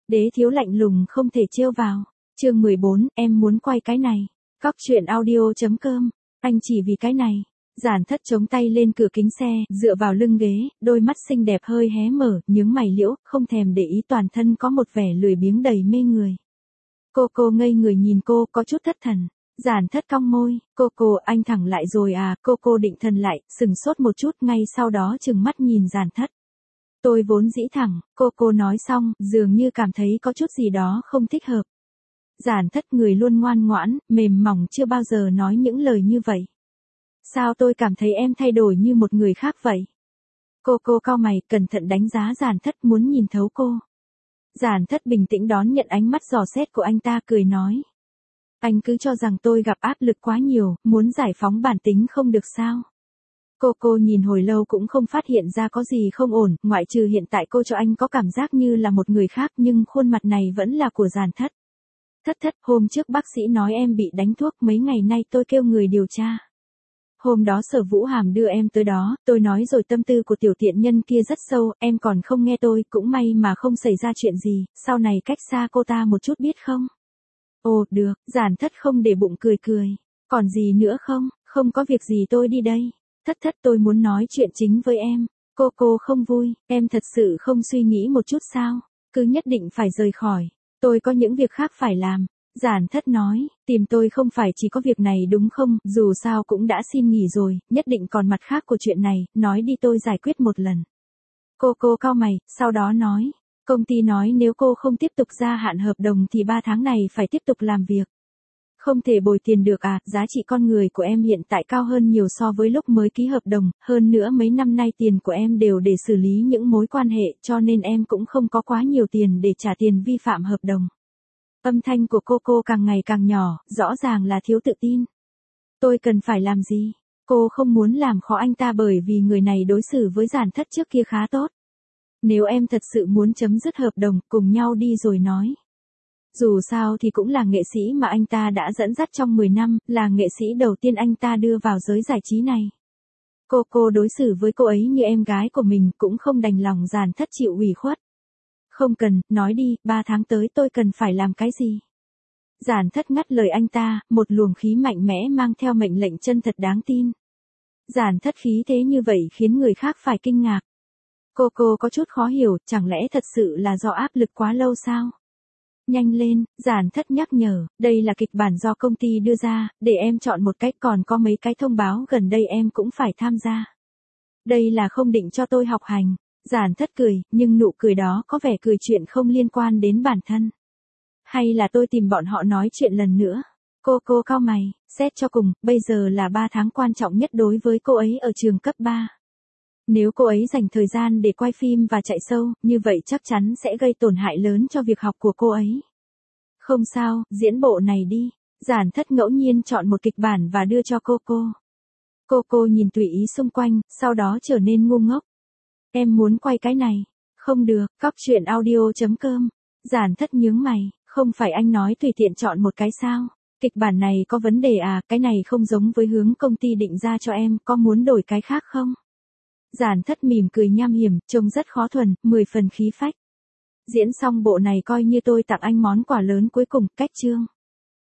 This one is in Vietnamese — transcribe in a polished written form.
Đế thiếu lạnh lùng không thể trêu vào. Chương 14, em muốn quay cái này. Cóc truyện audio.com. Anh chỉ vì cái này. Giản Thất chống tay lên cửa kính xe, dựa vào lưng ghế, đôi mắt xinh đẹp hơi hé mở, nhướng mày liễu, không thèm để ý, toàn thân có một vẻ lười biếng đầy mê người. Cô ngây người nhìn cô, có chút thất thần. Giản Thất cong môi, cô, anh thẳng lại rồi à? Cô định thần lại, sừng sốt một chút, ngay sau đó trừng mắt nhìn Giản Thất. Tôi vốn dĩ thẳng, cô nói xong, dường như cảm thấy có chút gì đó không thích hợp. Giản Thất người luôn ngoan ngoãn, mềm mỏng, chưa bao giờ nói những lời như vậy. Sao tôi cảm thấy em thay đổi như một người khác vậy? Cô cau mày, cẩn thận đánh giá Giản Thất, muốn nhìn thấu cô. Giản Thất bình tĩnh đón nhận ánh mắt dò xét của anh ta, cười nói. Anh cứ cho rằng tôi gặp áp lực quá nhiều, muốn giải phóng bản tính không được sao? Cô nhìn hồi lâu cũng không phát hiện ra có gì không ổn, ngoại trừ hiện tại cô cho anh có cảm giác như là một người khác, nhưng khuôn mặt này vẫn là của Giản Thất. Thất, hôm trước bác sĩ nói em bị đánh thuốc, mấy ngày nay tôi kêu người điều tra. Hôm đó Sở Vũ Hàm đưa em tới đó, tôi nói rồi tâm tư của tiểu tiện nhân kia rất sâu, em còn không nghe tôi, cũng may mà không xảy ra chuyện gì, sau này cách xa cô ta một chút biết không? Ồ, được, Giản Thất không để bụng cười. Còn gì nữa không? Không có việc gì, tôi đi đây. Thất, tôi muốn nói chuyện chính với em. Cô không vui, em thật sự không suy nghĩ một chút sao? Cứ nhất định phải rời khỏi. Tôi có những việc khác phải làm. Giản Thất nói, tìm tôi không phải chỉ có việc này đúng không, dù sao cũng đã xin nghỉ rồi, nhất định còn mặt khác của chuyện này, nói đi tôi giải quyết một lần. Cô cau mày, sau đó nói, công ty nói nếu cô không tiếp tục gia hạn hợp đồng thì 3 tháng này phải tiếp tục làm việc. Không thể bồi tiền được à? Giá trị con người của em hiện tại cao hơn nhiều so với lúc mới ký hợp đồng, hơn nữa mấy năm nay tiền của em đều để xử lý những mối quan hệ, cho nên em cũng không có quá nhiều tiền để trả tiền vi phạm hợp đồng. Âm thanh của cô càng ngày càng nhỏ, rõ ràng là thiếu tự tin. Tôi cần phải làm gì? Cô không muốn làm khó anh ta bởi vì người này đối xử với Giản Thất trước kia khá tốt. Nếu em thật sự muốn chấm dứt hợp đồng, cùng nhau đi rồi nói. Dù sao thì cũng là nghệ sĩ mà anh ta đã dẫn dắt trong 10 năm, là nghệ sĩ đầu tiên anh ta đưa vào giới giải trí này. Cô đối xử với cô ấy như em gái của mình, cũng không đành lòng Giản Thất chịu ủy khuất. Không cần, nói đi, 3 tháng tới tôi cần phải làm cái gì? Giản Thất ngắt lời anh ta, một luồng khí mạnh mẽ mang theo mệnh lệnh chân thật đáng tin. Giản Thất khí thế như vậy khiến người khác phải kinh ngạc. Cô có chút khó hiểu, chẳng lẽ thật sự là do áp lực quá lâu sao? Nhanh lên, Giản Thất nhắc nhở, đây là kịch bản do công ty đưa ra, để em chọn một cách, còn có mấy cái thông báo gần đây em cũng phải tham gia. Đây là không định cho tôi học hành. Giản Thất cười, nhưng nụ cười đó có vẻ cười chuyện không liên quan đến bản thân. Hay là tôi tìm bọn họ nói chuyện lần nữa? Cô cau mày, xét cho cùng, bây giờ là 3 tháng quan trọng nhất đối với cô ấy ở trường cấp 3. Nếu cô ấy dành thời gian để quay phim và chạy show, như vậy chắc chắn sẽ gây tổn hại lớn cho việc học của cô ấy. Không sao, diễn bộ này đi. Giản Thất ngẫu nhiên chọn một kịch bản và đưa cho cô. Cô nhìn tùy ý xung quanh, sau đó trở nên ngu ngốc. Em muốn quay cái này. Không được, cóc truyện audio.com. Giản Thất nhướng mày, không phải anh nói tùy tiện chọn một cái sao? Kịch bản này có vấn đề à, cái này không giống với hướng công ty định ra cho em, có muốn đổi cái khác không? Giản Thất mỉm cười nham hiểm, trông rất khó thuần, 10 phần khí phách. Diễn xong bộ này coi như tôi tặng anh món quà lớn cuối cùng, cách chương.